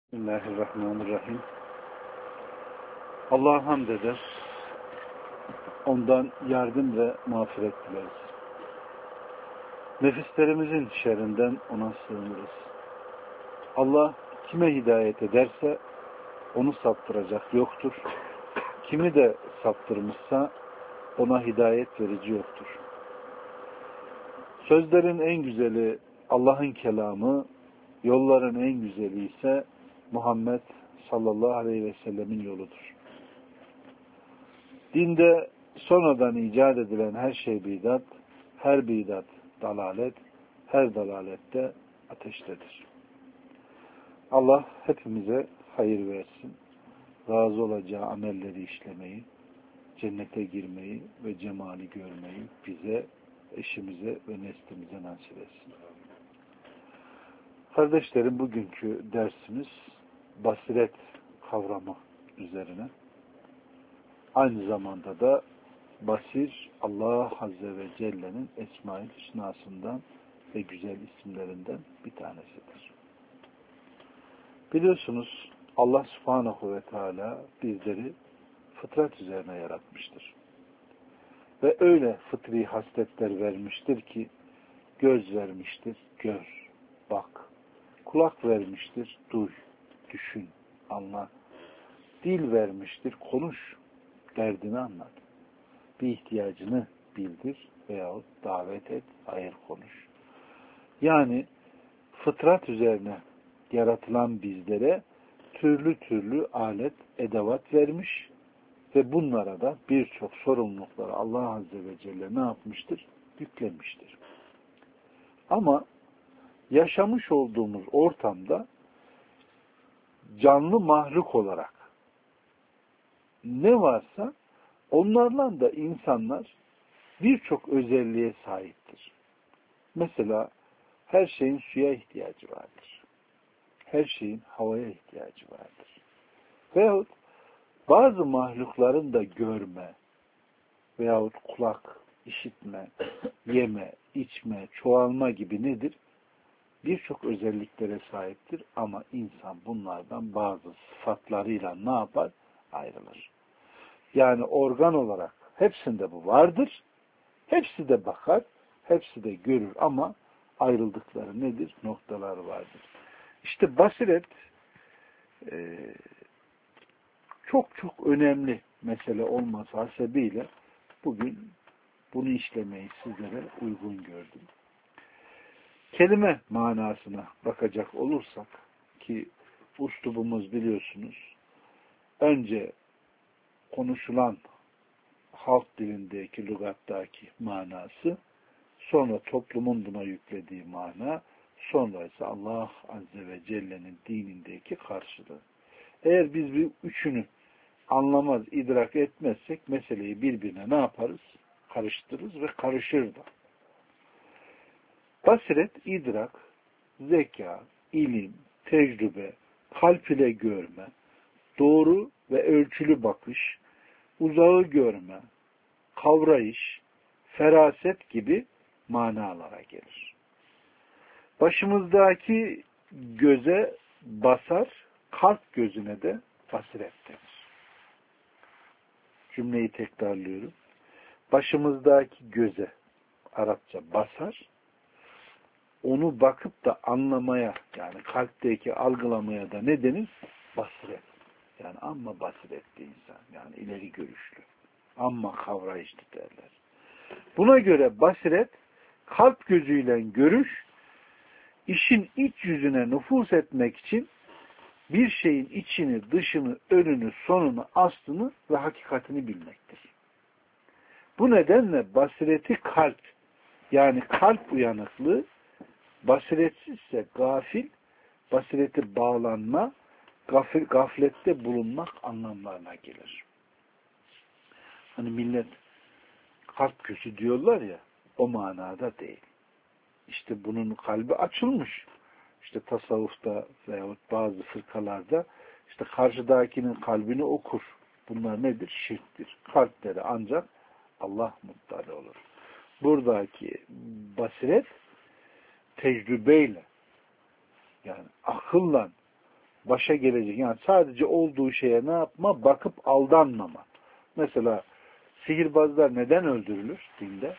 Bismillahirrahmanirrahim. Allah'a hamd eder. Ondan yardım ve mağfiret dileriz. Nefislerimizin şerrinden ona sığınırız. Allah kime hidayet ederse onu saptıracak yoktur. Kimi de saptırmışsa ona hidayet verici yoktur. Sözlerin en güzeli Allah'ın kelamı, yolların en güzeli ise Muhammed sallallahu aleyhi ve sellemin yoludur. Dinde sonradan icat edilen her şey bidat, her bidat dalalet, her dalalette ateştedir. Allah hepimize hayır versin, razı olacağı amelleri işlemeyi, cennete girmeyi ve cemali görmeyi bize, eşimize ve neslimize nasip etsin. Kardeşlerim, bugünkü dersimiz basiret kavramı üzerine. Aynı zamanda da basir, Allah Azze ve Celle'nin Esma-i Hüsna'sından ve güzel isimlerinden bir tanesidir. Biliyorsunuz Allah Subhanahu ve Teala bizleri fıtrat üzerine yaratmıştır. Ve öyle fıtri hasletler vermiştir ki göz vermiştir, gör, bak. Kulak vermiştir, duy, düşün, anla. Dil vermiştir, konuş, derdini anlat. Bir ihtiyacını bildir veyahut davet et, hayır konuş. Yani fıtrat üzerine yaratılan bizlere türlü türlü alet, edevat vermiş ve bunlara da birçok sorumlulukları Allah Azze ve Celle ne yapmıştır? Yüklemiştir. Ama yaşamış olduğumuz ortamda canlı mahluk olarak ne varsa onlarla da insanlar birçok özelliğe sahiptir. Mesela her şeyin suya ihtiyacı vardır. Her şeyin havaya ihtiyacı vardır. Veyahut bazı mahlukların da görme veyahut kulak, işitme, yeme, içme, çoğalma gibi nedir? Birçok özelliklere sahiptir ama insan bunlardan bazı sıfatlarıyla ne yapar? Ayrılır. Yani organ olarak hepsinde bu vardır. Hepsi de bakar, hepsi de görür ama ayrıldıkları nedir? Noktalar vardır. İşte basiret çok çok önemli mesele olması hasebiyle bugün bunu işlemeyi sizlere uygun gördüm. Kelime manasına bakacak olursak ki üslubumuz biliyorsunuz önce konuşulan halk dilindeki, lügattaki manası, sonra toplumun buna yüklediği mana, sonra ise Allah Azze ve Celle'nin dinindeki karşılığı. Eğer biz bu üçünü anlamaz, idrak etmezsek meseleyi birbirine ne yaparız? Karıştırırız ve karışır da. Basiret, idrak, zeka, ilim, tecrübe, kalp ile görme, doğru ve ölçülü bakış, uzağı görme, kavrayış, feraset gibi manalara gelir. Başımızdaki göze basar, kalp gözüne de basiret denir. Cümleyi tekrarlıyorum. Başımızdaki göze, Arapça basar, onu bakıp da anlamaya, yani kalpteki algılamaya da ne denir? Basiret. Yani amma basiretli insan, yani ileri görüşlü. Amma kavrayışlı derler. Buna göre basiret, kalp gözüyle görüş, işin iç yüzüne nüfuz etmek için bir şeyin içini, dışını, önünü, sonunu, aslını ve hakikatini bilmektir. Bu nedenle basireti kalp, yani kalp uyanıklığı, basiretsizse gafil, basireti bağlanma, gaflette bulunmak anlamlarına gelir. Hani millet kalp gözü diyorlar ya, o manada değil. İşte bunun kalbi açılmış. İşte tasavvufta veyahut bazı fırkalarda işte karşıdakinin kalbini okur. Bunlar nedir? Şirktir. Kalpleri ancak Allah muttali olur. Buradaki basiret tecrübeyle, yani akılla başa gelecek. Yani sadece olduğu şeye ne yapma? Bakıp aldanmama. Mesela sihirbazlar neden öldürülür dinde?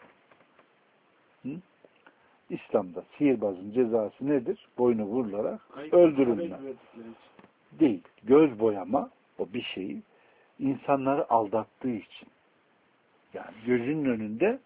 Hı? İslam'da sihirbazın cezası nedir? Boynu vurularak öldürülme. Değil. Göz boyama o bir şeyi insanları aldattığı için. Yani gözünün önünde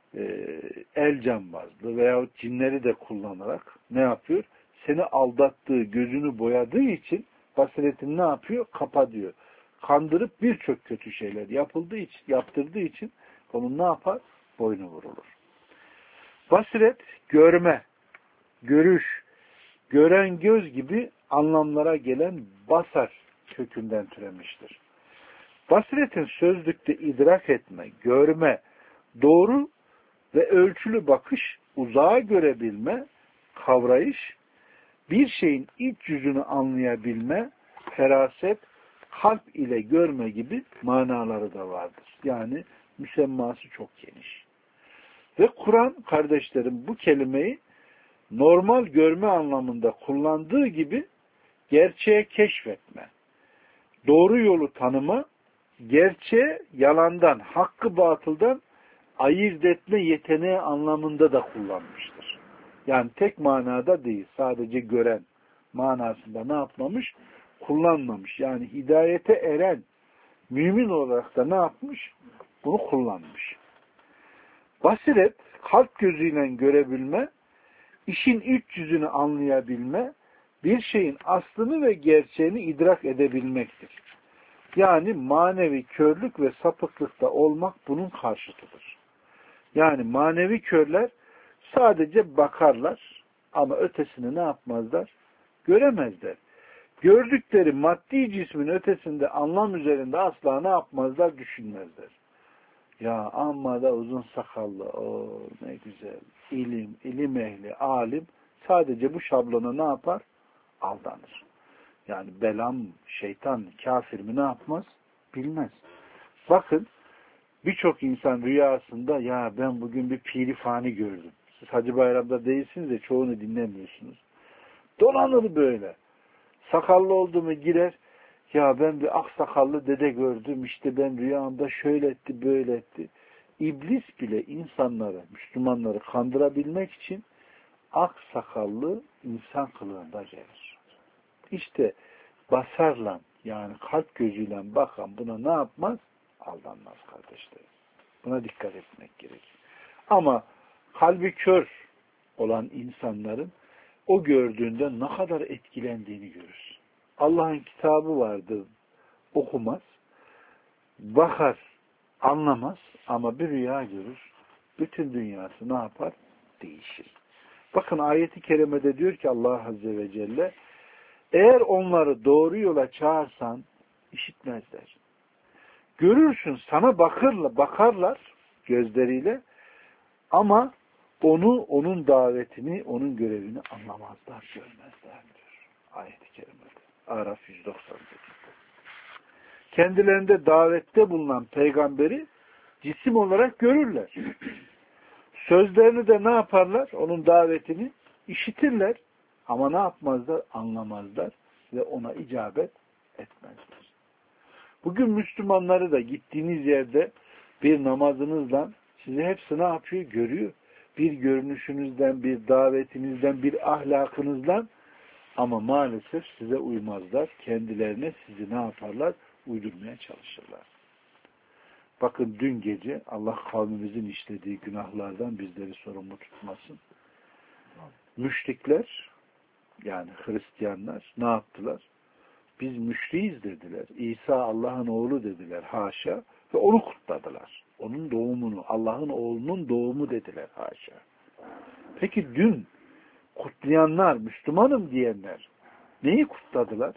el cambazlığı veyahut cinleri de kullanarak ne yapıyor? Seni aldattığı, gözünü boyadığı için basiretini ne yapıyor? Kapatıyor. Kandırıp birçok kötü şeyler yaptırdığı için onun ne yapar? Boynu vurulur. Basiret, görme, görüş, gören göz gibi anlamlara gelen basar kökünden türemiştir. Basiretin sözlükte idrak etme, görme, doğru ve ölçülü bakış, uzağa görebilme, kavrayış, bir şeyin iç yüzünü anlayabilme, feraset, kalp ile görme gibi manaları da vardır. Yani müsemması çok geniş. Ve Kur'an kardeşlerim bu kelimeyi normal görme anlamında kullandığı gibi gerçeğe keşfetme, doğru yolu tanıma, gerçeğe yalandan, hakkı batıldan ayırt etme yeteneği anlamında da kullanmıştır. Yani tek manada değil, sadece gören manasında ne yapmamış? Kullanmamış. Yani hidayete eren mümin olarak da ne yapmış? Bunu kullanmış. Basiret, kalp gözüyle görebilme, işin iç yüzünü anlayabilme, bir şeyin aslını ve gerçeğini idrak edebilmektir. Yani manevi körlük ve sapıklıkta olmak bunun karşıtıdır. Yani manevi körler sadece bakarlar ama ötesini ne yapmazlar? Göremezler. Gördükleri maddi cismin ötesinde anlam üzerinde asla ne yapmazlar? Düşünmezler. Ya amma da uzun sakallı, o ne güzel, ilim ehli, alim sadece bu şablona ne yapar? Aldanır. Yani belam, şeytan, kafir mi ne yapmaz? Bilmez. Bakın birçok insan rüyasında ya ben bugün bir piri fani gördüm. Siz Hacı Bayram'da değilsiniz de çoğunu dinlemiyorsunuz. Dolanır böyle. Sakallı oldu mu girer. Ya ben bir aksakallı dede gördüm. İşte ben rüyamda şöyle etti, böyle etti. İblis bile insanları, Müslümanları kandırabilmek için aksakallı insan kılığında gelir. İşte basarla yani kalp gözüyle bakan buna ne yapmaz? Aldanmaz kardeşlerim. Buna dikkat etmek gerekir. Ama kalbi kör olan insanların o gördüğünde ne kadar etkilendiğini görür. Allah'ın kitabı vardır, okumaz, bakar, anlamaz ama bir rüya görür. Bütün dünyası ne yapar? Değişir. Bakın ayeti kerimede diyor ki Allah Azze ve Celle eğer onları doğru yola çağırsan işitmezler. Görürsün sana bakarlar gözleriyle ama onun davetini, onun görevini anlamazlar, görmezler diyor. Ayet-i kerimede. Araf 198. Kendilerinde davette bulunan peygamberi cisim olarak görürler. Sözlerini de ne yaparlar? Onun davetini işitirler. Ama ne yapmazlar? Anlamazlar ve ona icabet etmezler. Bugün Müslümanları da gittiğiniz yerde bir namazınızla sizi hepsi ne yapıyor? Görüyor. Bir görünüşünüzden, bir davetinizden, bir ahlakınızdan ama maalesef size uymazlar. Kendilerine sizi ne yaparlar? Uydurmaya çalışırlar. Bakın dün gece Allah kavmimizin işlediği günahlardan bizleri sorumlu tutmasın. Müşrikler yani Hristiyanlar ne yaptılar? Biz müşriyiz dediler. İsa Allah'ın oğlu dediler. Haşa. Ve onu kutladılar. Onun doğumunu, Allah'ın oğlunun doğumu dediler. Haşa. Peki dün kutlayanlar, Müslümanım diyenler neyi kutladılar?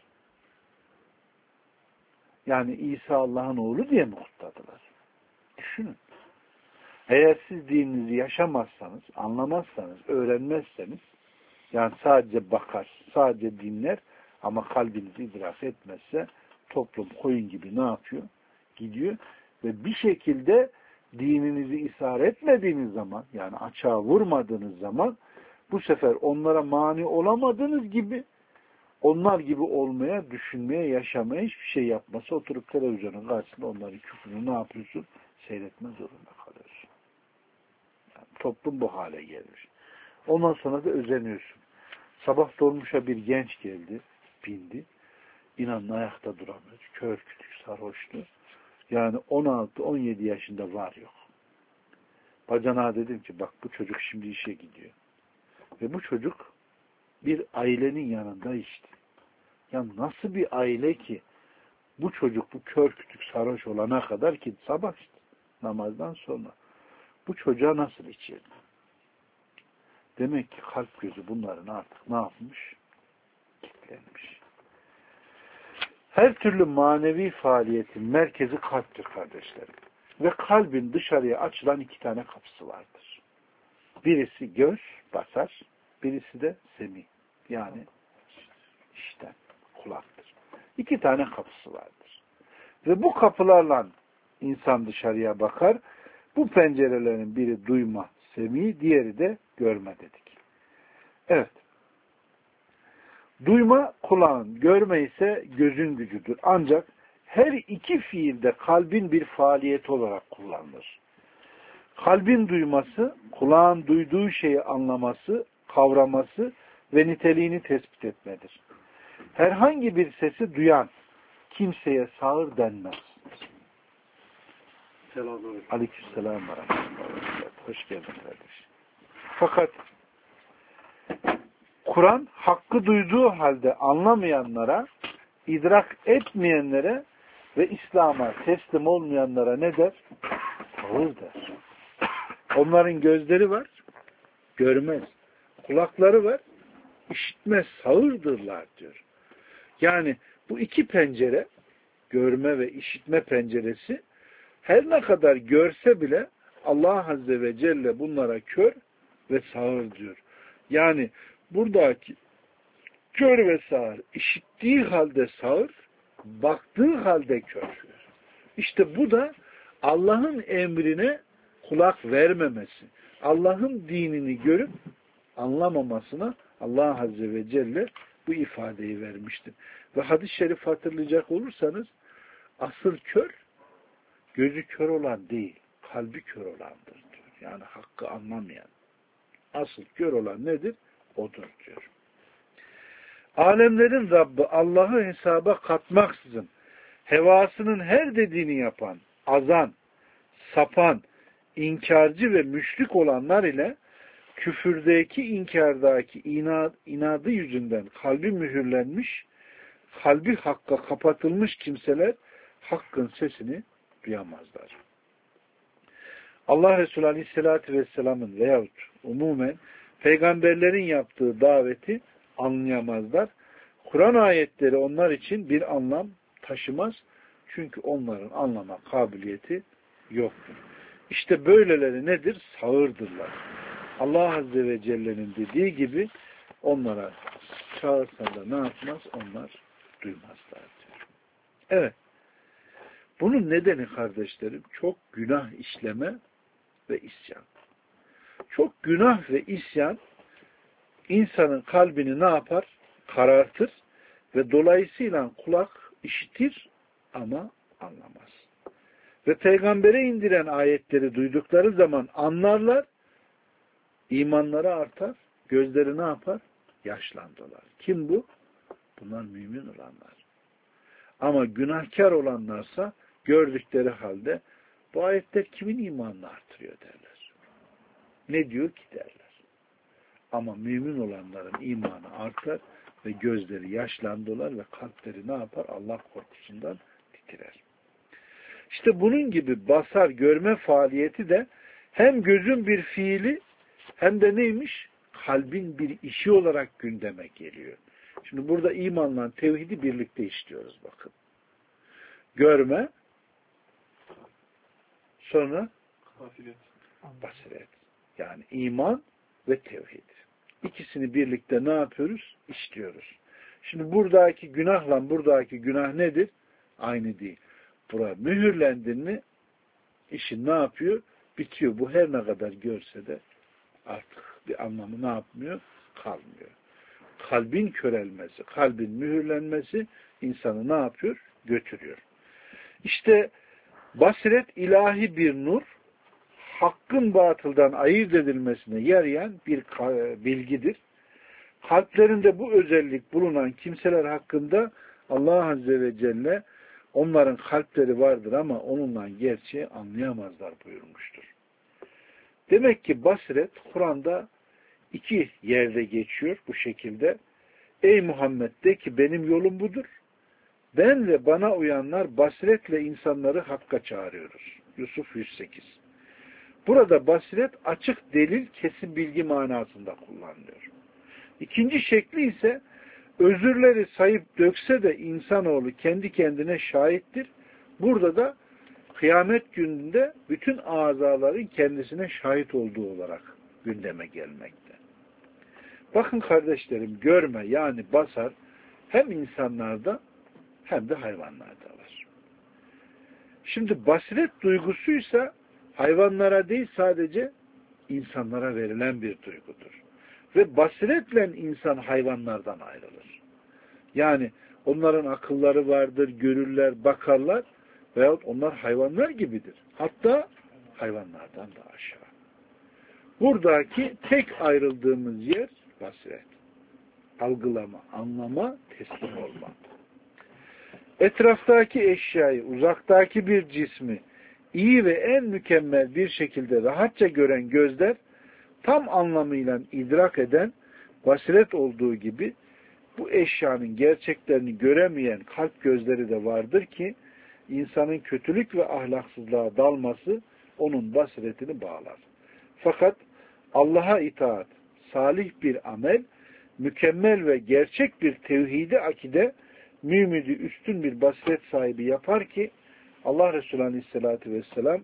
Yani İsa Allah'ın oğlu diye mi kutladılar? Düşünün. Eğer siz dininizi yaşamazsanız, anlamazsanız, öğrenmezseniz, yani sadece bakar, sadece dinler ama kalbinizi idrak etmezse toplum koyun gibi ne yapıyor? Gidiyor ve bir şekilde dininizi ishar etmediğiniz zaman, yani açığa vurmadığınız zaman bu sefer onlara mani olamadığınız gibi onlar gibi olmaya, düşünmeye, yaşamaya, hiçbir şey yapması, oturup televizyonun karşısında onların küfrünü ne yapıyorsun? Seyretme zorunda kalıyorsun. Yani toplum bu hale gelmiş. Ondan sonra da özeniyorsun. Sabah dolmuşa bir genç geldi, bindi. İnanın ayakta duramıyor. Kör kütük sarhoştu. Yani 16-17 yaşında var yok. Bacanağa dedim ki bak bu çocuk şimdi işe gidiyor. Ve bu çocuk bir ailenin yanında işte. Ya nasıl bir aile ki bu çocuk bu kör kütük sarhoş olana kadar ki sabah işte namazdan sonra bu çocuğa nasıl içirdi? Demek ki kalp gözü bunların artık ne yapmış? Kilitlenmiş. Her türlü manevi faaliyetin merkezi kalptir kardeşlerim. Ve kalbin dışarıya açılan 2 tane kapısı vardır. Birisi göz, basar, birisi de semi. Yani işten, kulaktır. 2 tane kapısı vardır. Ve bu kapılarla insan dışarıya bakar. Bu pencerelerin biri duyma, semi, diğeri de görme dedik. Evet. Duyma kulağın, görme ise gözün gücüdür. Ancak her iki fiilde kalbin bir faaliyeti olarak kullanılır. Kalbin duyması, kulağın duyduğu şeyi anlaması, kavraması ve niteliğini tespit etmedir. Herhangi bir sesi duyan kimseye sağır denmez. Aleykümselam ve rahmetullah. Hoş geldin kardeşim. Fakat Kur'an hakkı duyduğu halde anlamayanlara, idrak etmeyenlere ve İslam'a teslim olmayanlara ne der? Sağır der. Onların gözleri var, görmez. Kulakları var, işitmez, sağırdırlar diyor. Yani bu 2 pencere, görme ve işitme penceresi, her ne kadar görse bile Allah Azze ve Celle bunlara kör ve sağır diyor. Yani buradaki kör ve sağır, işittiği halde sağır, baktığı halde kör. İşte bu da Allah'ın emrine kulak vermemesi, Allah'ın dinini görüp anlamamasına Allah Azze ve Celle bu ifadeyi vermiştir. Ve hadis-i şerif hatırlayacak olursanız asıl kör, gözü kör olan değil, kalbi kör olandır diyor. Yani hakkı anlamayan. Asıl kör olan nedir? Odur diyor. Alemlerin Rabbi Allah'ı hesaba katmaksızın hevasının her dediğini yapan, azan, sapan, inkarcı ve müşrik olanlar ile küfürdeki, inkardaki inadı yüzünden kalbi mühürlenmiş, kalbi hakka kapatılmış kimseler hakkın sesini duyamazlar. Allah Resulü Aleyhisselatü Vesselam'ın veyahut umumen peygamberlerin yaptığı daveti anlayamazlar. Kur'an ayetleri onlar için bir anlam taşımaz. Çünkü onların anlama kabiliyeti yoktur. İşte böyleleri nedir? Sağırdırlar. Allah Azze ve Celle'nin dediği gibi onlara çağırsa da ne yapmaz? Onlar duymazlar diyor. Evet. Bunun nedeni kardeşlerim çok günah işleme ve isyan. Çok günah ve isyan insanın kalbini ne yapar? Karartır ve dolayısıyla kulak işitir ama anlamaz. Ve peygambere indiren ayetleri duydukları zaman anlarlar, imanları artar, gözleri ne yapar? Yaşlandılar. Kim bu? Bunlar mümin olanlar. Ama günahkar olanlarsa gördükleri halde bu ayetler kimin imanını artırıyor derler. Ne diyor ki derler. Ama mümin olanların imanı artar ve gözleri yaşlandılar ve kalpleri ne yapar? Allah korkusundan titrer. İşte bunun gibi basar görme faaliyeti de hem gözün bir fiili hem de neymiş? Kalbin bir işi olarak gündeme geliyor. Şimdi burada imanla tevhidi birlikte işliyoruz bakın. Görme, sonra basiret. Yani iman ve tevhid. İkisini birlikte ne yapıyoruz? İşliyoruz. Şimdi buradaki günahla buradaki günah nedir? Aynı değil. Buraya mühürlendin mi işin ne yapıyor? Bitiyor. Bu her ne kadar görse de artık bir anlamı ne yapmıyor? Kalmıyor. kalbin körelmesi, kalbin mühürlenmesi insanı ne yapıyor? Götürüyor. İşte basiret ilahi bir nur, hakkın batıldan ayırt edilmesine yarayan bir bilgidir. Kalplerinde bu özellik bulunan kimseler hakkında Allah Azze ve Celle onların kalpleri vardır ama onunla gerçeği anlayamazlar buyurmuştur. Demek ki basiret Kur'an'da iki yerde geçiyor bu şekilde. Ey Muhammed de ki benim yolum budur. Ben ve bana uyanlar basiretle insanları hakka çağırıyoruz. Yusuf 108. Burada basiret açık delil, kesin bilgi manasında kullanılıyor. İkinci şekli ise özürleri sayıp dökse de insanoğlu kendi kendine şahittir. Burada da kıyamet gününde bütün azaların kendisine şahit olduğu olarak gündeme gelmekte. Bakın kardeşlerim, görme yani basar hem insanlarda hem de hayvanlarda var. Şimdi basiret duygusuysa hayvanlara değil sadece insanlara verilen bir duygudur. Ve basiretle insan hayvanlardan ayrılır. Yani onların akılları vardır, görürler, bakarlar veyahut onlar hayvanlar gibidir. Hatta hayvanlardan da aşağı. Buradaki tek ayrıldığımız yer basiret. Algılama, anlama, teslim olma. Etraftaki eşyayı, uzaktaki bir cismi iyi ve en mükemmel bir şekilde rahatça gören gözler, tam anlamıyla idrak eden basiret olduğu gibi bu eşyanın gerçeklerini göremeyen kalp gözleri de vardır ki insanın kötülük ve ahlaksızlığa dalması onun basiretini bağlar. Fakat Allah'a itaat, salih bir amel, mükemmel ve gerçek bir tevhidi akide mümini üstün bir basiret sahibi yapar ki Allah Resulü Aleyhisselatü Vesselam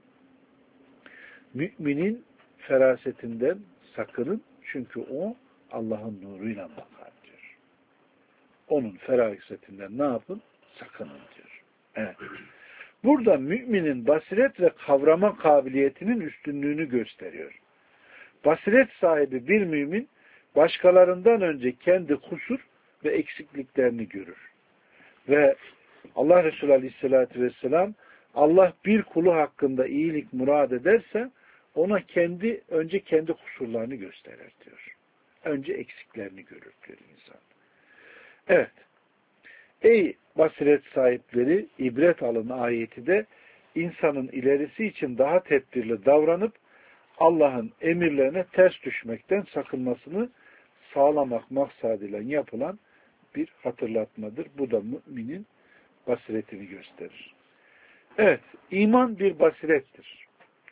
müminin ferasetinden sakının çünkü o Allah'ın nuruyla bakar diyor. Onun ferasetinden ne yapın? Sakının diyor. Evet. Burada müminin basiret ve kavrama kabiliyetinin üstünlüğünü gösteriyor. Basiret sahibi bir mümin başkalarından önce kendi kusur ve eksikliklerini görür. Ve Allah Resulü Aleyhisselatü Vesselam Allah bir kulu hakkında iyilik murad ederse ona önce kendi kusurlarını gösterir diyor. Önce eksiklerini görür diyor insan. Evet. Ey basiret sahipleri, ibret alın ayeti de insanın ilerisi için daha tedbirli davranıp Allah'ın emirlerine ters düşmekten sakınmasını sağlamak maksadıyla yapılan bir hatırlatmadır. Bu da müminin basiretini gösterir. Evet, iman bir basirettir.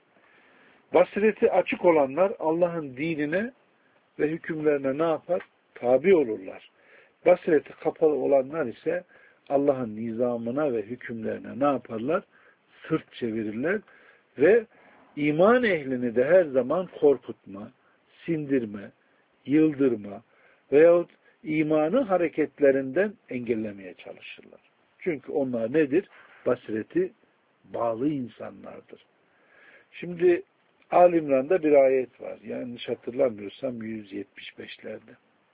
Basireti açık olanlar Allah'ın dinine ve hükümlerine ne yapar? Tabi olurlar. Basireti kapalı olanlar ise Allah'ın nizamına ve hükümlerine ne yaparlar? Sırt çevirirler ve iman ehlini de her zaman korkutma, sindirme, yıldırma veyahut imanı hareketlerinden engellemeye çalışırlar. Çünkü onlar nedir? Basireti bağlı insanlardır. Şimdi Ali İmran'da bir ayet var. Yanlış hatırlamıyorsam 175'lerde.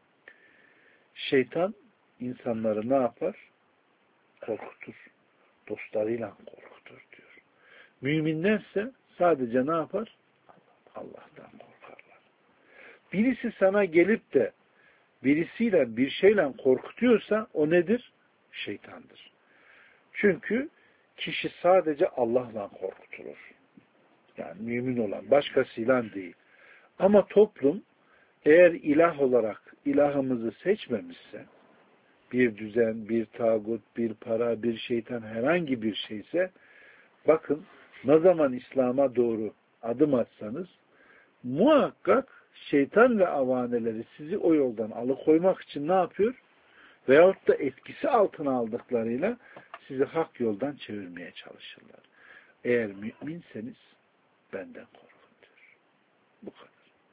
Şeytan insanları ne yapar? Korkutur. Dostlarıyla korkutur diyor. Müminlerse sadece ne yapar? Allah'tan korkarlar. Birisi sana gelip de birisiyle bir şeyle korkutuyorsa o nedir? Şeytandır. Çünkü kişi sadece Allah'la korkutulur. Yani mümin olan, başkasıyla değil. Ama toplum eğer ilah olarak ilahımızı seçmemişse, bir düzen, bir tağut, bir para, bir şeytan herhangi bir şeyse, bakın ne zaman İslam'a doğru adım atsanız, muhakkak şeytan ve avaneleri sizi o yoldan alıkoymak için ne yapıyor? Veyahut da etkisi altına aldıklarıyla sizi hak yoldan çevirmeye çalışırlar. Eğer müminseniz benden korkun diyor. Bu kadar.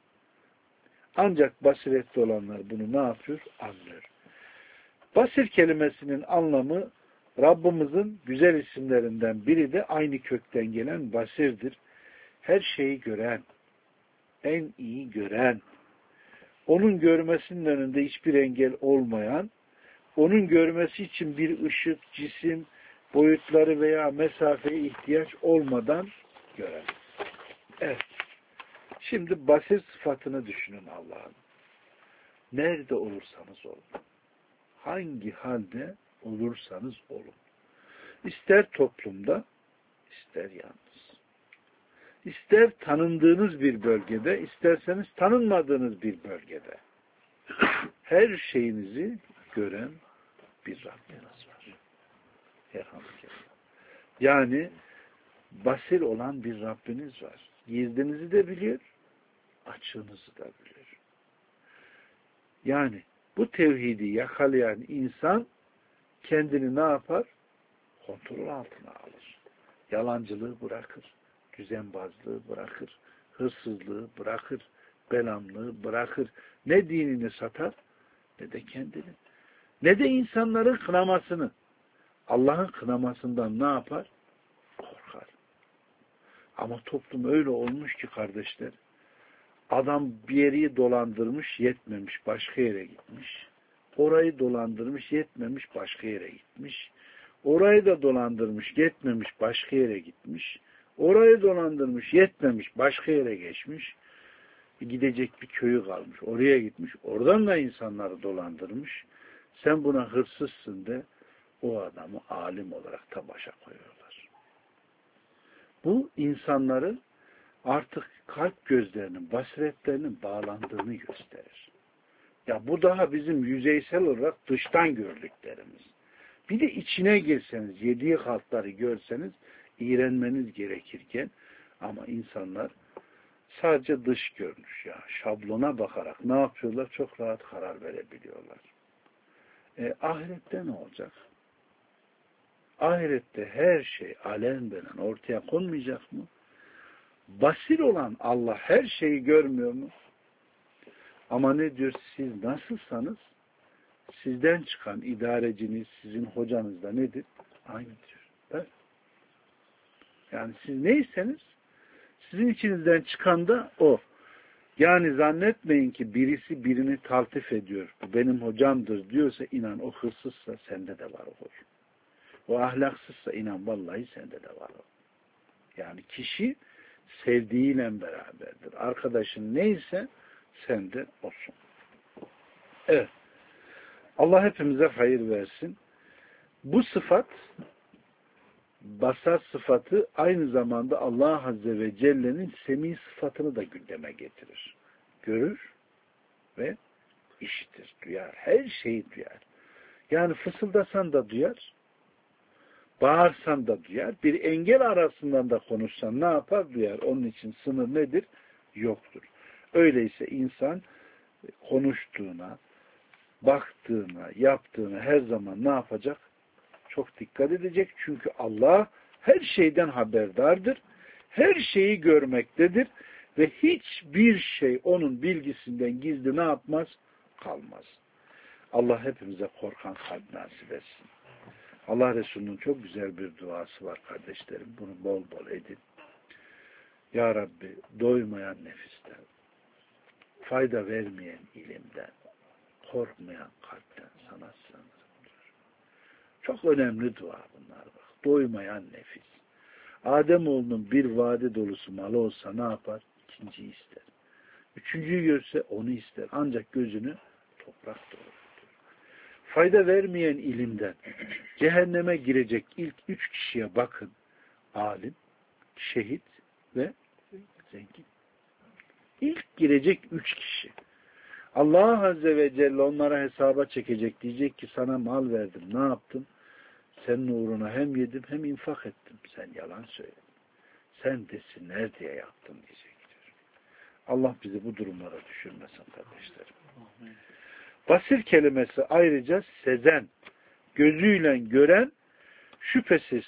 Ancak basiretli olanlar bunu ne yapıyor? Anlıyor. Basir kelimesinin anlamı Rabbimizin güzel isimlerinden biri de aynı kökten gelen basirdir. Her şeyi gören, en iyi gören, onun görmesinin önünde hiçbir engel olmayan, onun görmesi için bir ışık, cisim, boyutları veya mesafeye ihtiyaç olmadan gören. Evet. Şimdi basir sıfatını düşünün Allah'ın. Nerede olursanız olun. Hangi halde olursanız olun. İster toplumda, ister yalnız. İster tanındığınız bir bölgede, isterseniz tanınmadığınız bir bölgede. Her şeyinizi gören bir Rabbiniz var. Elhamdülillah. Yani basir olan bir Rabbiniz var. Gizlinizi de biliyor, açığınızı da biliyor. Yani bu tevhidi yakalayan insan kendini ne yapar? Kontrol altına alır. Yalancılığı bırakır. Düzenbazlığı bırakır. Hırsızlığı bırakır. Belamlığı bırakır. Ne dinini satar ne de kendini. Ne de insanların kınamasını. Allah'ın kınamasından ne yapar? Korkar. Ama toplum öyle olmuş ki kardeşler, adam bir yeri dolandırmış, yetmemiş, başka yere gitmiş. Orayı dolandırmış, yetmemiş, başka yere gitmiş. Orayı da dolandırmış, yetmemiş, başka yere gitmiş. Orayı dolandırmış, yetmemiş, başka yere geçmiş. Gidecek bir köyü kalmış. Oraya gitmiş. Oradan da insanları dolandırmış. Sen buna hırsızsın de o adamı alim olarak da başa koyuyorlar. Bu insanların artık kalp gözlerinin, basiretlerinin bağlandığını gösterir. Ya bu daha bizim yüzeysel olarak dıştan gördüklerimiz. Bir de içine girseniz, yediği haltları görseniz iğrenmeniz gerekirken ama insanlar sadece dış görünüş ya. Şablona bakarak ne yapıyorlar? Çok rahat karar verebiliyorlar. Ahirette ne olacak? Ahirette her şey alenen ortaya konmayacak mı? Basir olan Allah her şeyi görmüyor mu? Ama ne diyor? Siz nasılsanız sizden çıkan idareciniz, sizin hocanız da nedir? Aynı diyor. Evet. Yani siz neyseniz sizin içinizden çıkan da o. Yani zannetmeyin ki birisi birini taltif ediyor. Bu benim hocamdır diyorsa inan o hırsızsa sende de var o. O ahlaksızsa inan vallahi sende de var o. Yani kişi sevdiğiyle beraberdir. Arkadaşın neyse sende olsun. Evet. Allah hepimize hayır versin. Bu sıfat, basar sıfatı aynı zamanda Allah Azze ve Celle'nin semi sıfatını da gündeme getirir. Görür ve işitir, duyar. Her şeyi duyar. Yani fısıldasan da duyar, bağırsan da duyar. Bir engel arasından da konuşsan ne yapar? Duyar. Onun için sınır nedir? Yoktur. Öyleyse insan konuştuğuna, baktığına, yaptığına her zaman ne yapacak? Çok dikkat edecek. Çünkü Allah her şeyden haberdardır. Her şeyi görmektedir. Ve hiçbir şey onun bilgisinden gizli ne yapmaz? Kalmaz. Allah hepimize korkan kalp nasip etsin. Allah Resulü'nün çok güzel bir duası var kardeşlerim. Bunu bol bol edin. Ya Rabbi doymayan nefisten, fayda vermeyen ilimden, korkmayan kalpten sana sığınırım diyor. Çok önemli dua bunlar bak. Doymayan nefis. Ademoğlunun bir vade dolusu malı olsa ne yapar? İkinciyi ister. Üçüncüyü görse onu ister. Ancak gözünü toprak doğurur. Fayda vermeyen ilimden cehenneme girecek ilk 3 kişiye bakın. Alim, şehit ve zengin. İlk girecek 3 kişi. Allah Azze ve Celle onlara hesaba çekecek. Diyecek ki sana mal verdim. Ne yaptım? Senin uğruna hem yedim hem infak ettim. Sen yalan söyledin. Sen desinler diye yaptın diyecektir. Allah bizi bu durumlara düşürmesin kardeşlerim. Basir kelimesi ayrıca sezen, gözüyle gören, şüphesiz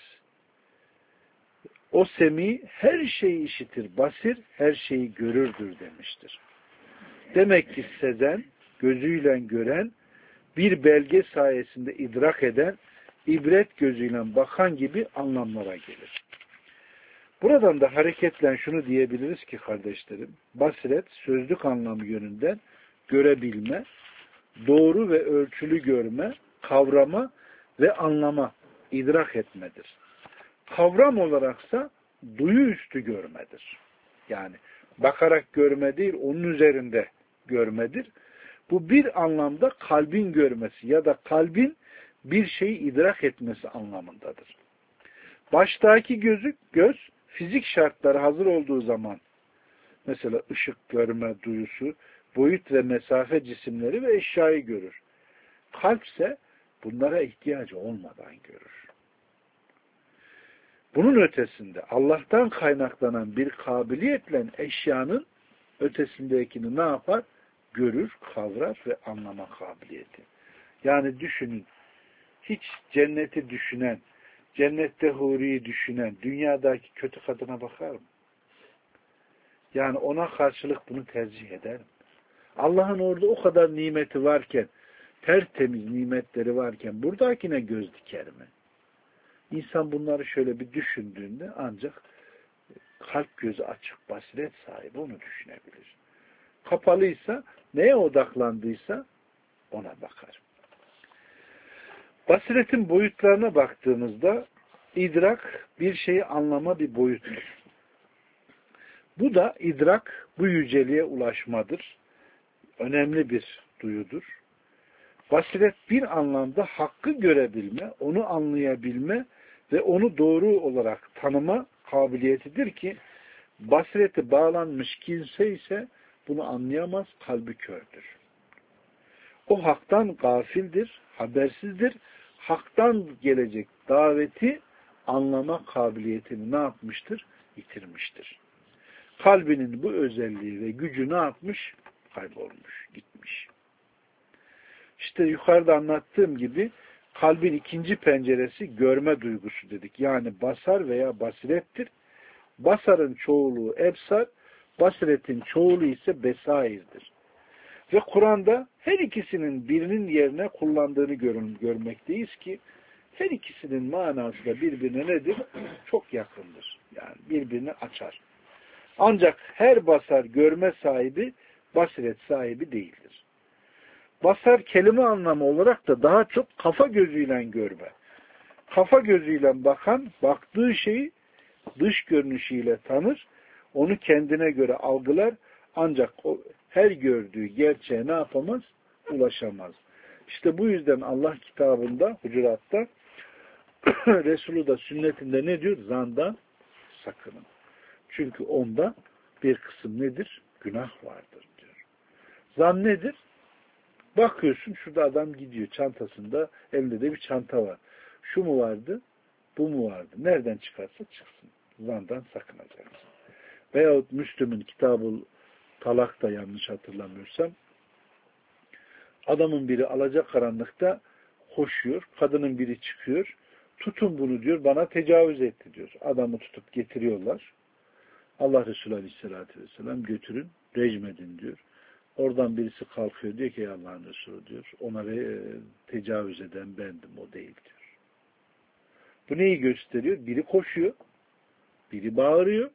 o semi her şeyi işitir, basir her şeyi görürdür demiştir. Demek ki sezen, gözüyle gören, bir belge sayesinde idrak eden, ibret gözüyle bakan gibi anlamlara gelir. Buradan da hareketle şunu diyebiliriz ki kardeşlerim, basiret sözlük anlamı yönünden görebilme, doğru ve ölçülü görme, kavrama ve anlama, idrak etmedir. Kavram olaraksa duyu üstü görmedir. Yani bakarak görme değil, onun üzerinde görmedir. Bu bir anlamda kalbin görmesi ya da kalbin bir şeyi idrak etmesi anlamındadır. Baştaki göz fizik şartları hazır olduğu zaman, mesela ışık görme duyusu, boyut ve mesafe cisimleri ve eşyayı görür. Kalp ise bunlara ihtiyacı olmadan görür. Bunun ötesinde Allah'tan kaynaklanan bir kabiliyetle eşyanın ötesindekini ne yapar? Görür, kavrar ve anlama kabiliyeti. Yani düşünün, hiç cenneti düşünen, cennette huriyi düşünen, dünyadaki kötü kadına bakar mı? Yani ona karşılık bunu tercih eder mi? Allah'ın orada o kadar nimeti varken, tertemiz nimetleri varken, buradakine göz diker mi? İnsan bunları şöyle bir düşündüğünde ancak kalp gözü açık, basiret sahibi onu düşünebilir. Kapalıysa, neye odaklandıysa ona bakar. Basiretin boyutlarına baktığımızda idrak bir şeyi anlama bir boyuttur. Bu da idrak, bu yüceliğe ulaşmadır. Önemli bir duyudur. Basiret bir anlamda hakkı görebilme, onu anlayabilme ve onu doğru olarak tanıma kabiliyetidir ki basireti bağlanmış kimse ise bunu anlayamaz, kalbi kördür. O haktan gafildir, habersizdir. Haktan gelecek daveti anlama kabiliyetini ne yapmıştır? Yitirmiştir. Kalbinin bu özelliği ve gücü ne yapmış? Kaybolmuş, gitmiş. İşte yukarıda anlattığım gibi kalbin ikinci penceresi görme duygusu dedik. Yani basar veya basirettir. Basarın çoğulu ebsar, basiretin çoğulu ise besairdir. Ve Kur'an'da her ikisinin birinin yerine kullandığını görmekteyiz ki her ikisinin manası da birbirine nedir? Çok yakındır. Yani birbirini açar. Ancak her basar görme sahibi, basiret sahibi değildir. Basar kelime anlamı olarak da daha çok kafa gözüyle görme. Kafa gözüyle bakan, baktığı şeyi dış görünüşüyle tanır, onu kendine göre algılar, ancak o her gördüğü gerçeğe ne yapamaz? Ulaşamaz. İşte bu yüzden Allah kitabında, Hucurat'ta, Resulü da sünnetinde ne diyor? Zandan sakının. Çünkü onda bir kısım nedir? Günah vardır diyor. Zan nedir? Bakıyorsun şurada adam gidiyor çantasında, elinde de bir çanta var. Şu mu vardı? Bu mu vardı? Nereden çıkarsa çıksın. Zandan sakınacaksın. Veyahut Müslüm'ün Kitab-ı Talak'ta yanlış hatırlamıyorsam adamın biri alacakaranlıkta koşuyor. Kadının biri çıkıyor. Tutun bunu diyor. Bana tecavüz etti diyor. Adamı tutup getiriyorlar. Allah Resulü Aleyhisselatü Vesselam götürün, rejmedin diyor. Oradan birisi kalkıyor diyor ki Allah'ın Resulü diyor. Ona tecavüz eden bendim, o değil diyor. Bu neyi gösteriyor? Biri koşuyor. Biri bağırıyor.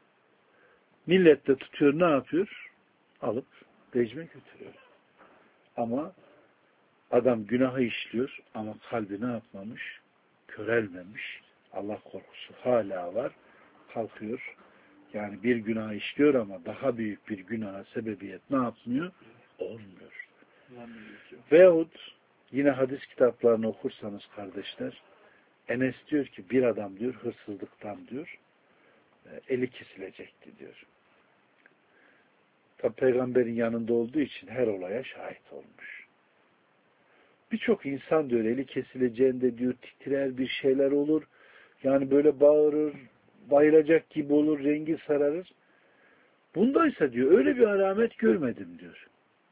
Millet de tutuyor, ne yapıyor? Alıp rejime götürüyor. Ama adam günahı işliyor ama kalbi ne yapmamış? Körelmemiş. Allah korkusu hala var. Kalkıyor. Yani bir günah işliyor ama daha büyük bir günaha sebebiyet ne yapmıyor? Olmuyor. Veyahut yine hadis kitaplarını okursanız kardeşler, Enes diyor ki bir adam diyor hırsızlıktan diyor eli kesilecekti diyor. Tabi peygamberin yanında olduğu için her olaya şahit olmuş. Birçok insan diyor eli kesileceğinde diyor titrer, bir şeyler olur. Yani böyle bağırır, bayılacak gibi olur, rengi sararır. Bundaysa diyor öyle bir alamet görmedim diyor.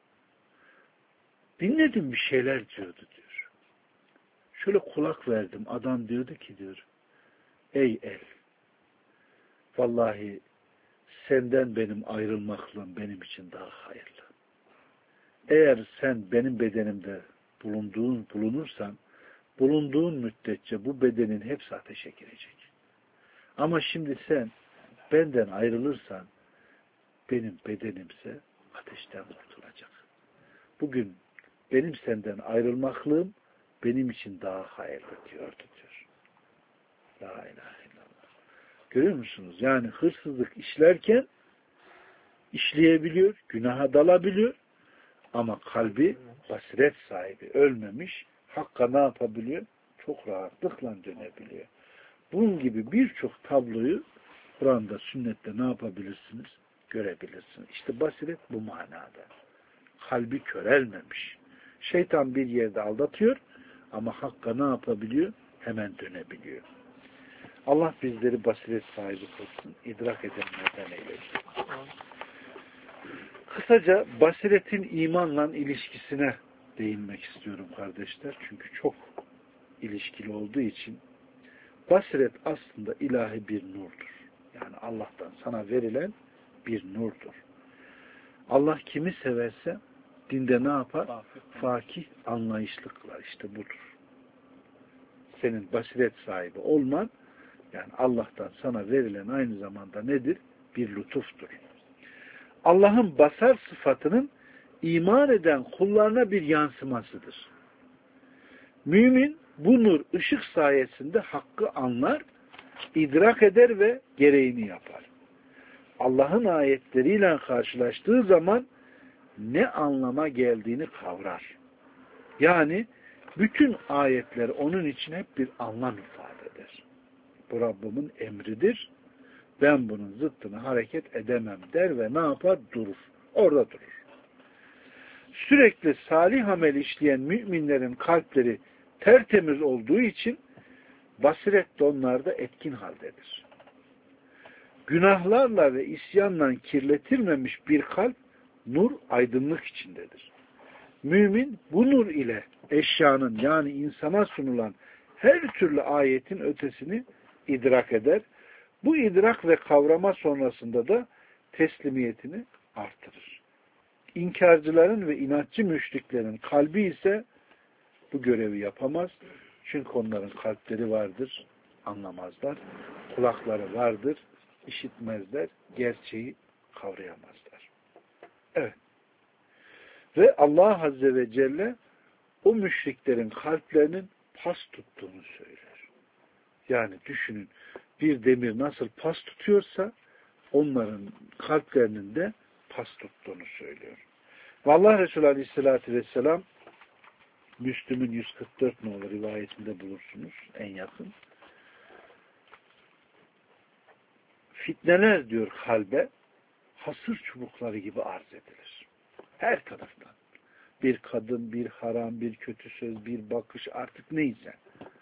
Dinledim bir şeyler diyordu diyor. Şöyle kulak verdim. Adam diyordu ki diyor ey el, vallahi senden benim ayrılmaklığım benim için daha hayırlı. Eğer sen benim bedenimde bulunursan, bulunduğun müddetçe bu bedenin hepsi ateşe girecek. Ama şimdi sen benden ayrılırsan, benim bedenimse ateşten kurtulacak. bugün benim senden ayrılmaklığım benim için daha hayırlı diyordu diyor. La ilahe illallah. Görüyor musunuz? Yani hırsızlık işlerken işleyebiliyor, günaha dalabiliyor ama kalbi basiret sahibi, ölmemiş, hakka ne yapabiliyor? Çok rahatlıkla dönebiliyor. Bunun gibi birçok tabloyu Kur'an'da, sünnette ne yapabilirsiniz? Görebilirsiniz. İşte basiret bu manada. Kalbi körelmemiş. Şeytan bir yerde aldatıyor ama hakka ne yapabiliyor? Hemen dönebiliyor. Allah bizleri basiret sahibi kılsın, idrak edenlerden eylesin. Kısaca basiretin imanla ilişkisine değinmek istiyorum kardeşler. Çünkü çok ilişkili olduğu için basiret aslında ilahi bir nurdur. Yani Allah'tan sana verilen bir nurdur. Allah kimi severse dinde ne yapar? Fakih, anlayışlı kılar. İşte budur. Senin basiret sahibi olman, yani Allah'tan sana verilen aynı zamanda nedir? Bir lütuftur. Allah'ın basar sıfatının iman eden kullarına bir yansımasıdır. Mümin bu nur ışık sayesinde hakkı anlar, idrak eder ve gereğini yapar. Allah'ın ayetleriyle karşılaştığı zaman ne anlama geldiğini kavrar. Yani bütün ayetler onun için hep bir anlam ifade eder. Bu Rabbimin emridir. Ben bunun zıttını hareket edemem der ve ne yapar? Durur. Orada durur. Sürekli salih amel işleyen müminlerin kalpleri tertemiz olduğu için basiret de onlarda etkin haldedir. Günahlarla ve isyanla kirletilmemiş bir kalp nur, aydınlık içindedir. Mümin bu nur ile eşyanın, yani insana sunulan her türlü ayetin ötesini idrak eder. Bu idrak ve kavrama sonrasında da teslimiyetini artırır. İnkarcıların ve inatçı müşriklerin kalbi ise bu görevi yapamaz. Çünkü onların kalpleri vardır, anlamazlar. Kulakları vardır, işitmezler, gerçeği kavrayamazlar. Evet. Ve Allah Azze ve Celle o müşriklerin kalplerinin pas tuttuğunu söyler. Yani düşünün, bir demir nasıl pas tutuyorsa onların kalplerinin de pas tuttuğunu söylüyor. Ve Allah Resulü Aleyhisselatü Vesselam Müslüm'ün 144 nolu rivayetinde bulursunuz en yakın. Fitneler diyor kalbe hasır çubukları gibi arz edilir. Her taraftan. Bir kadın, bir haram, bir kötü söz, bir bakış, artık neyse.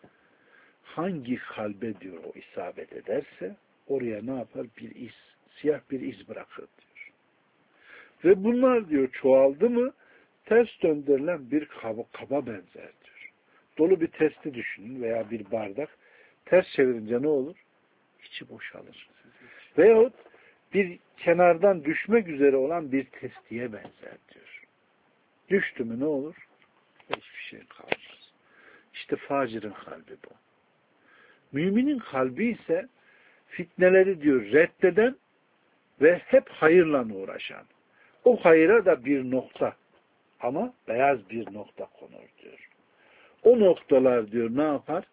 Hangi kalbe diyor o isabet ederse oraya ne yapar? Bir iz, siyah bir iz bırakır diyor. Ve bunlar diyor çoğaldı mı ters döndürülen bir kaba benzer diyor. Dolu bir testi düşünün veya bir bardak. Ters çevirince ne olur? İçi boşalır. Veyahut bir kenardan düşmek üzere olan bir testiye benzer diyor. Düştü mü ne olur? Hiçbir şey kalmaz. İşte facirin kalbi bu. Müminin kalbi ise fitneleri diyor reddeden ve hep hayırla uğraşan. O hayıra da bir nokta ama beyaz bir nokta konur diyor. O noktalar diyor ne yapar?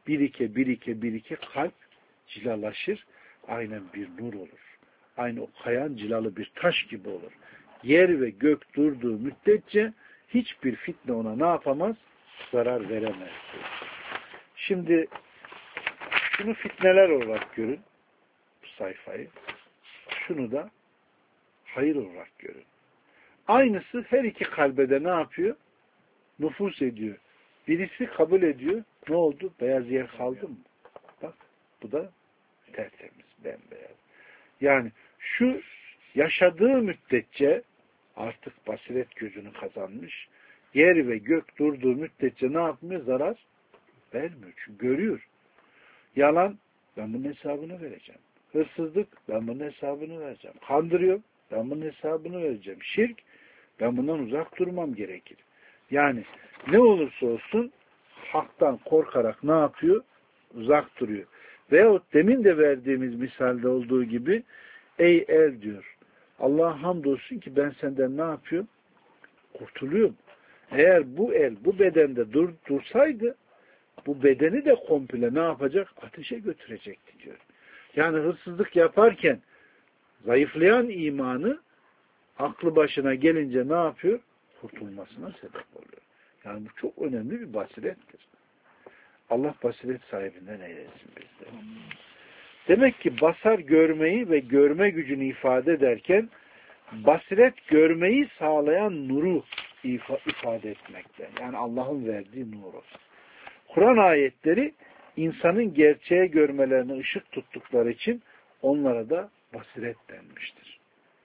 Birike kalp cilalaşır. Aynen bir nur olur. Aynı o kayan cilalı bir taş gibi olur. Yer ve gök durduğu müddetçe hiçbir fitne ona ne yapamaz? Zarar veremez diyor. Şimdi şunu fitneler olarak görün. Bu sayfayı. Şunu da hayır olarak görün. Aynısı her iki kalbede ne yapıyor? Nüfuz ediyor. Birisi kabul ediyor. Ne oldu? Beyaz yer kaldı mı? Bak bu da tertemiz, bembeyaz. Yani şu yaşadığı müddetçe artık basiret gözünü kazanmış. Yer ve gök durduğu müddetçe ne yapmıyor? Zarar vermiyor. Çünkü görüyor. Yalan, ben bunun hesabını vereceğim. Hırsızlık, ben bunun hesabını vereceğim. Kandırıyor, ben bunun hesabını vereceğim. Şirk, ben bundan uzak durmam gerekir. Yani ne olursa olsun haktan korkarak ne yapıyor? Uzak duruyor. Veyahut demin de verdiğimiz misalde olduğu gibi ey el diyor. Allah'a hamdolsun ki ben senden ne yapıyorum? Kurtuluyorum. Eğer bu el bu bedende dursaydı bu bedeni de komple ne yapacak? Ateşe götürecekti diyor. Yani hırsızlık yaparken zayıflayan imanı aklı başına gelince ne yapıyor? Kurtulmasına sebep oluyor. Yani bu çok önemli bir basirettir. Allah basiret sahibinden eylesin bizleri. Demek ki basar görmeyi ve görme gücünü ifade ederken basiret görmeyi sağlayan nuru ifade etmekte. Yani Allah'ın verdiği nuru. Kur'an ayetleri insanın gerçeğe görmelerine ışık tuttukları için onlara da basiret denmiştir.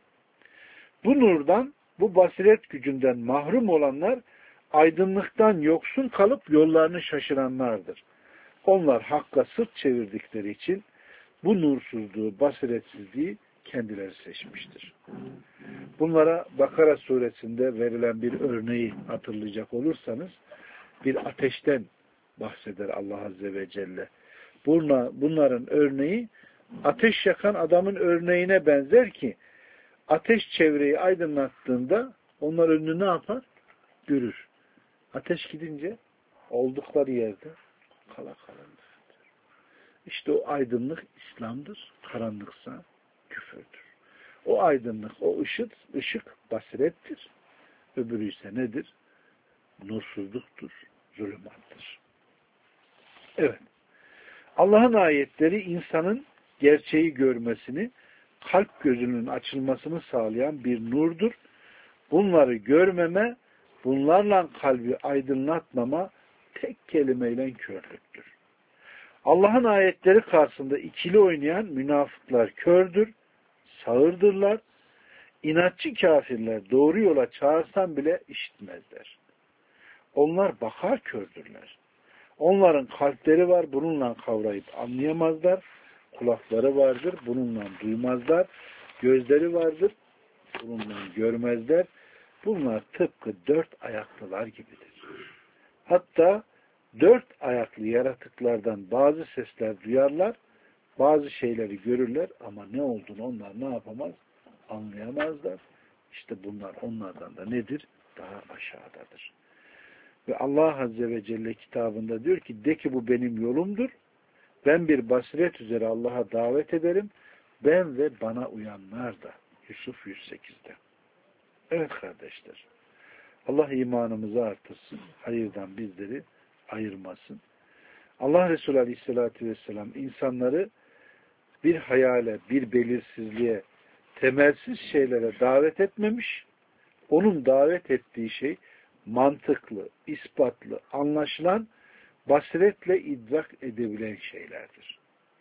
Bu nurdan, bu basiret gücünden mahrum olanlar aydınlıktan yoksun kalıp yollarını şaşıranlardır. Onlar hakka sırt çevirdikleri için bu nursuzluğu, basiretsizliği kendileri seçmiştir. Bunlara Bakara suresinde verilen bir örneği hatırlayacak olursanız bir ateşten bahseder Allah Azze ve Celle. Bunların örneği ateş yakan adamın örneğine benzer ki ateş çevreyi aydınlattığında onlar önünü ne yapar? Görür. Ateş gidince oldukları yerde kala kalırlar. İşte o aydınlık İslam'dır. Karanlıksa küfürdür. O aydınlık, o ışık basirettir. Öbürü ise nedir? Nursuzluktur, zulümattır. Evet. Allah'ın ayetleri insanın gerçeği görmesini, kalp gözünün açılmasını sağlayan bir nurdur. Bunları görmeme, bunlarla kalbi aydınlatmama tek kelimeyle körlüktür. Allah'ın ayetleri karşısında ikili oynayan münafıklar kördür, sağırdırlar. İnatçı kafirler doğru yola çağırsan bile işitmezler. Onlar bakar kördürler. Onların kalpleri var, bununla kavrayıp anlayamazlar. Kulakları vardır, bununla duymazlar. Gözleri vardır, bununla görmezler. Bunlar tıpkı dört ayaklılar gibidir. Hatta dört ayaklı yaratıklardan bazı sesler duyarlar, bazı şeyleri görürler ama ne olduğunu onlar ne yapamaz? Anlayamazlar. İşte bunlar onlardan da nedir? Daha aşağıdadır. Ve Allah Azze ve Celle kitabında diyor ki, de ki bu benim yolumdur. Ben bir basiret üzere Allah'a davet ederim. Ben ve bana uyanlar da. Yusuf 108'de. Evet kardeşler. Allah imanımızı artırsın. Hayırdan bizleri ayırmasın. Allah Resulü Aleyhisselatü Vesselam insanları bir hayale, bir belirsizliğe, temelsiz şeylere davet etmemiş. Onun davet ettiği şey mantıklı, ispatlı, anlaşılan, basiretle idrak edebilen şeylerdir.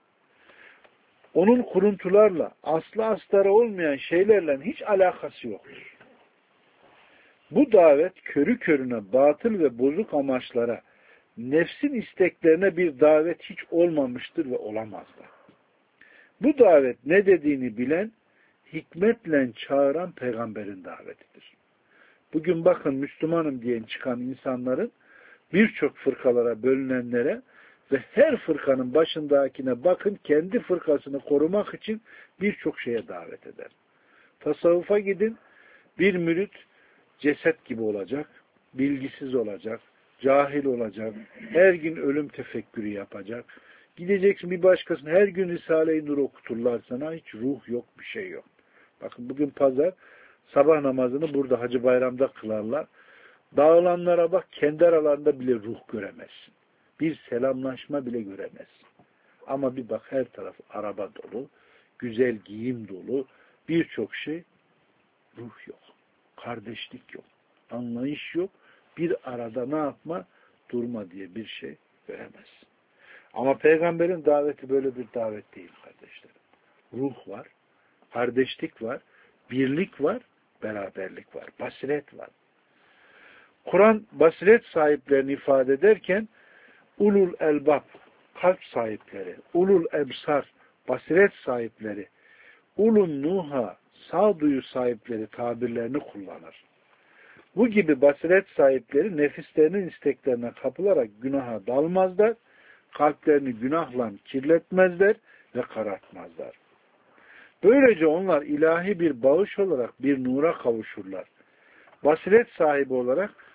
Onun kuruntularla, aslı astarı olmayan şeylerle hiç alakası yoktur. Bu davet körü körüne batıl ve bozuk amaçlara, nefsin isteklerine bir davet hiç olmamıştır ve olamaz da. Bu davet ne dediğini bilen, hikmetle çağıran peygamberin davetidir. Bugün bakın Müslümanım diyen çıkan insanların birçok fırkalara bölünenlere ve her fırkanın başındakine bakın kendi fırkasını korumak için birçok şeye davet eder. Tasavvufa gidin, bir mürit ceset gibi olacak, bilgisiz olacak, cahil olacak, her gün ölüm tefekkürü yapacak. Gideceksin bir başkasına, her gün Risale-i Nur okuturlar sana, hiç ruh yok, bir şey yok. Bakın bugün pazar, sabah namazını burada Hacı Bayram'da kılarlar. Dağılanlara bak, kendi aralarında bile ruh göremezsin. Bir selamlaşma bile göremezsin. Ama bir bak her taraf araba dolu, güzel giyim dolu, birçok şey, ruh yok. Kardeşlik yok. Anlayış yok. Bir arada ne yapma? Durma diye bir şey göremezsin. Ama peygamberin daveti böyle bir davet değil kardeşlerim. Ruh var, kardeşlik var, birlik var, beraberlik var, basiret var. Kur'an basiret sahiplerini ifade ederken ulul elbab, kalp sahipleri, ulul ebsar, basiret sahipleri, ulun nuha, sağduyu sahipleri tabirlerini kullanır. Bu gibi basiret sahipleri nefislerinin isteklerine kapılarak günaha dalmazlar, kalplerini günahla kirletmezler ve karartmazlar. Böylece onlar ilahi bir bağış olarak bir nura kavuşurlar. Basiret sahibi olarak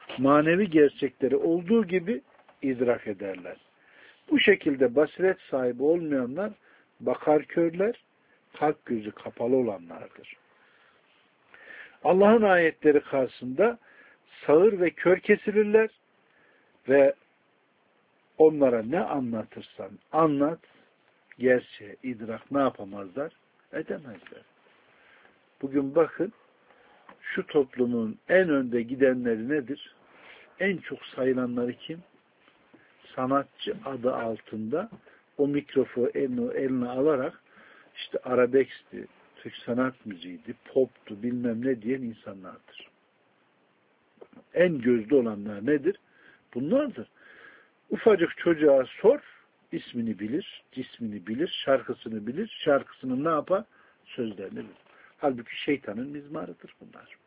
manevi gerçekleri olduğu gibi idrak ederler. Bu şekilde basiret sahibi olmayanlar bakar körler, kalp gözü kapalı olanlardır. Allah'ın ayetleri karşısında sağır ve kör kesilirler ve onlara ne anlatırsan anlat, gerçeği idrak ne yapamazlar? Edemezler. Bugün bakın, şu toplumun en önde gidenleri nedir? En çok sayılanları kim? Sanatçı adı altında o mikrofonu eline alarak işte arabeskti, Türk sanat müziğiydi, poptu, bilmem ne diyen insanlardır. En gözde olanlar nedir? Bunlardır. Ufacık çocuğa sor, ismini bilir, cismini bilir, şarkısını bilir, şarkısını ne yapar? Sözlerini bilir. Halbuki şeytanın mizmarıdır bunlar.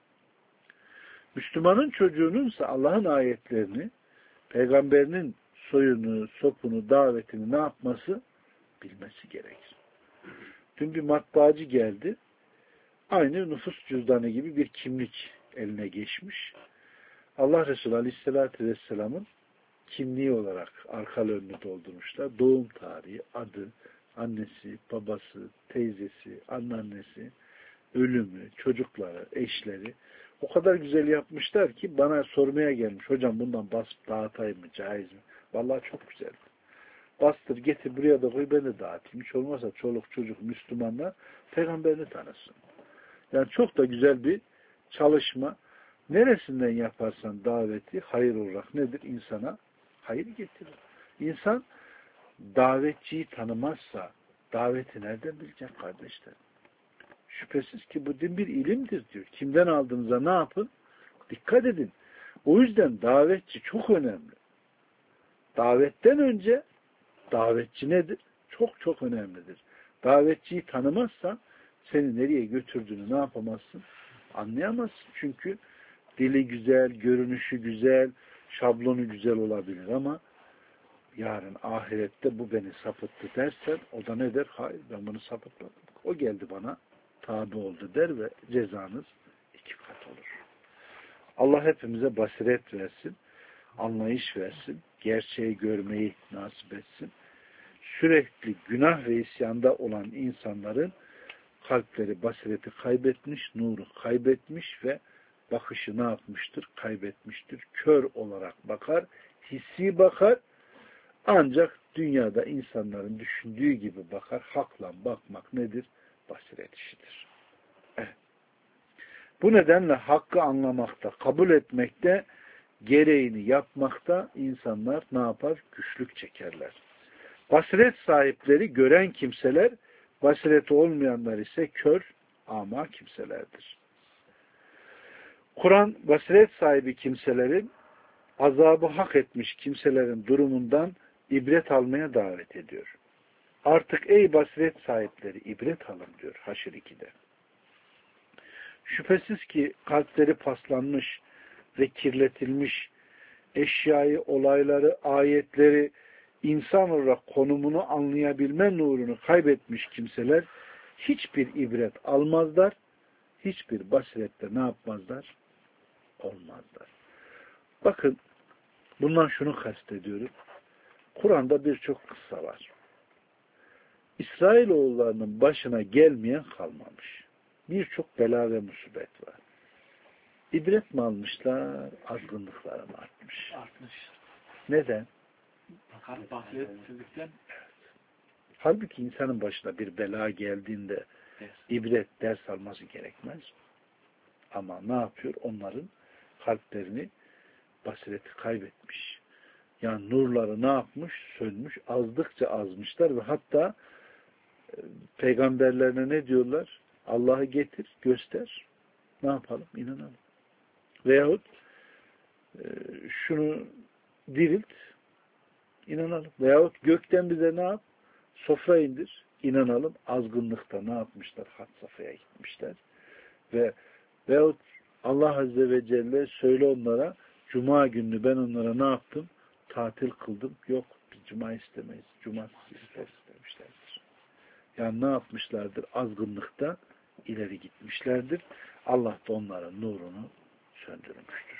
Müslümanın çocuğununsa Allah'ın ayetlerini, peygamberinin soyunu, sopunu, davetini ne yapması? Bilmesi gerekir. Dün bir matbaacı geldi. Aynı nüfus cüzdanı gibi bir kimlik eline geçmiş. Allah Resulü Aleyhisselatü Vesselam'ın kimliği olarak arkalı önünü doldurmuşlar. Doğum tarihi, adı, annesi, babası, teyzesi, anneannesi, ölümü, çocukları, eşleri o kadar güzel yapmışlar ki bana sormaya gelmiş. Hocam bundan basıp dağıtayım mı, caiz mi? Vallahi çok güzel. Bastır, getir buraya da koy, ben de dağıtayım. Hiç olmazsa çoluk çocuk Müslümanlar peygamberini tanısın. Yani çok da güzel bir çalışma. Neresinden yaparsan daveti hayır olarak nedir? İnsana hayır getirir. İnsan davetçiyi tanımazsa daveti nereden bilecek kardeşler? Şüphesiz ki bu din bir ilimdir diyor. Kimden aldığınıza ne yapın? Dikkat edin. O yüzden davetçi çok önemli. Davetten önce davetçi nedir? Çok çok önemlidir. Davetçiyi tanımazsan seni nereye götürdüğünü ne yapamazsın? Anlayamazsın. Çünkü dili güzel, görünüşü güzel, şablonu güzel olabilir ama yarın ahirette bu beni sapıttı dersen o da ne der? Hayır, ben bunu sapıtmadım. O geldi bana tabi oldu der ve cezanız 2 kat olur. Allah hepimize basiret versin, anlayış versin, gerçeği görmeyi nasip etsin. Sürekli günah ve isyanda olan insanların kalpleri basireti kaybetmiş, nuru kaybetmiş ve bakışı ne yapmıştır? Kaybetmiştir. Kör olarak bakar, hissi bakar. Ancak dünyada insanların düşündüğü gibi bakar. Hakla bakmak nedir? Basiret işidir. Evet. Bu nedenle hakkı anlamakta, kabul etmekte, gereğini yapmakta insanlar ne yapar? Güçlük çekerler. Basiret sahipleri gören kimseler, basireti olmayanlar ise kör, ama kimselerdir. Kur'an basiret sahibi kimselerin, azabı hak etmiş kimselerin durumundan ibret almaya davet ediyor. Artık ey basiret sahipleri ibret alın diyor Haşr 2'de. Şüphesiz ki kalpleri paslanmış ve kirletilmiş, eşyayı, olayları, ayetleri, insan olarak konumunu anlayabilme nurunu kaybetmiş kimseler hiçbir ibret almazlar, hiçbir basirette ne yapmazlar? Olmazlar. Bakın, bundan şunu kastediyorum. Kur'an'da birçok kıssa var. İsrailoğullarının başına gelmeyen kalmamış. Birçok bela ve musibet var. İbret mi almışlar, azgınlıkları mı artmış? Neden? Basiretsizlikten. Halbuki insanın başına bir bela geldiğinde ibret, ders alması gerekmez. Ama ne yapıyor? Onların kalplerini, basireti kaybetmiş. Yani nurları ne yapmış? Sönmüş. Azdıkça azmışlar ve hatta peygamberlerine ne diyorlar? Allah'ı getir, göster. Ne yapalım? İnanalım. Veyahut şunu dirilt, inanalım. Veyahut gökten bize ne yap? Sofra indir, inanalım. Azgınlıkta ne yapmışlar? Had safhaya gitmişler. Veyahut Allah Azze ve Celle söyle onlara, Cuma gününü ben onlara ne yaptım? Tatil kıldım. Yok, biz Cuma istemeyiz. Cumartesi istemişlerdir. Yani ne yapmışlardır? Azgınlıkta ileri gitmişlerdir. Allah da onların nurunu söndürmüştür.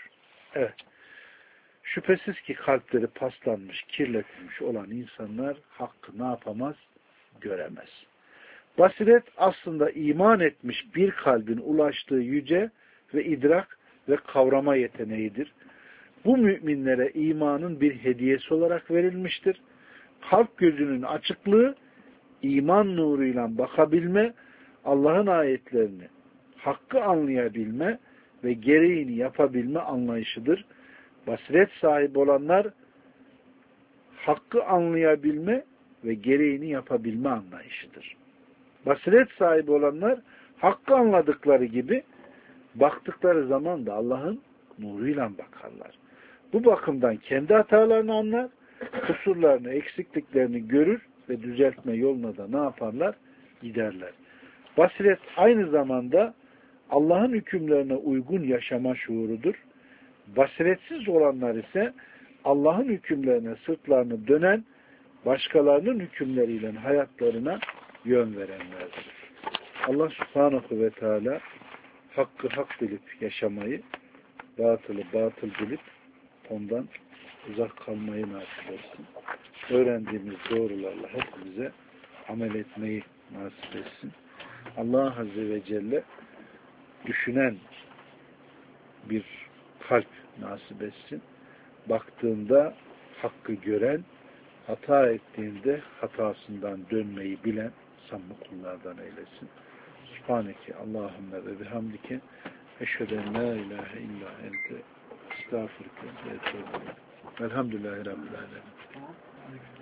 Evet. Şüphesiz ki kalpleri paslanmış, kirletilmiş olan insanlar hakkı ne yapamaz? Göremez. Basiret aslında iman etmiş bir kalbin ulaştığı yüce ve idrak ve kavrama yeteneğidir. Bu müminlere imanın bir hediyesi olarak verilmiştir. Kalp gözünün açıklığı, iman nuruyla bakabilme, Allah'ın ayetlerini hakkı anlayabilme ve gereğini yapabilme anlayışıdır. Basiret sahibi olanlar hakkı anlayabilme ve gereğini yapabilme anlayışıdır. Basiret sahibi olanlar hakkı anladıkları gibi baktıkları zaman da Allah'ın nuruyla bakarlar. Bu bakımdan kendi hatalarını anlar, kusurlarını, eksikliklerini görür ve düzeltme yoluna da ne yaparlar? Giderler. Basiret aynı zamanda Allah'ın hükümlerine uygun yaşama şuurudur. Basiretsiz olanlar ise Allah'ın hükümlerine sırtlarını dönen, başkalarının hükümleriyle hayatlarına yön verenlerdir. Allah Subhanahu ve Teala hakkı hak bilip yaşamayı, batılı batıl bilip ondan uzak kalmayı nasip etsin. Öğrendiğimiz doğrularla hepimize amel etmeyi nasip etsin. Allah Azze ve Celle düşünen bir kalp nasip etsin. Baktığında hakkı gören, hata ettiğinde hatasından dönmeyi bilen samimi kullardan eylesin. Subhaneke Allahümme ve bihamdike eşhedü en la ilahe illa ente estağfurke ve etûbü ileyk. Elhamdülillahi Rabbil alemin.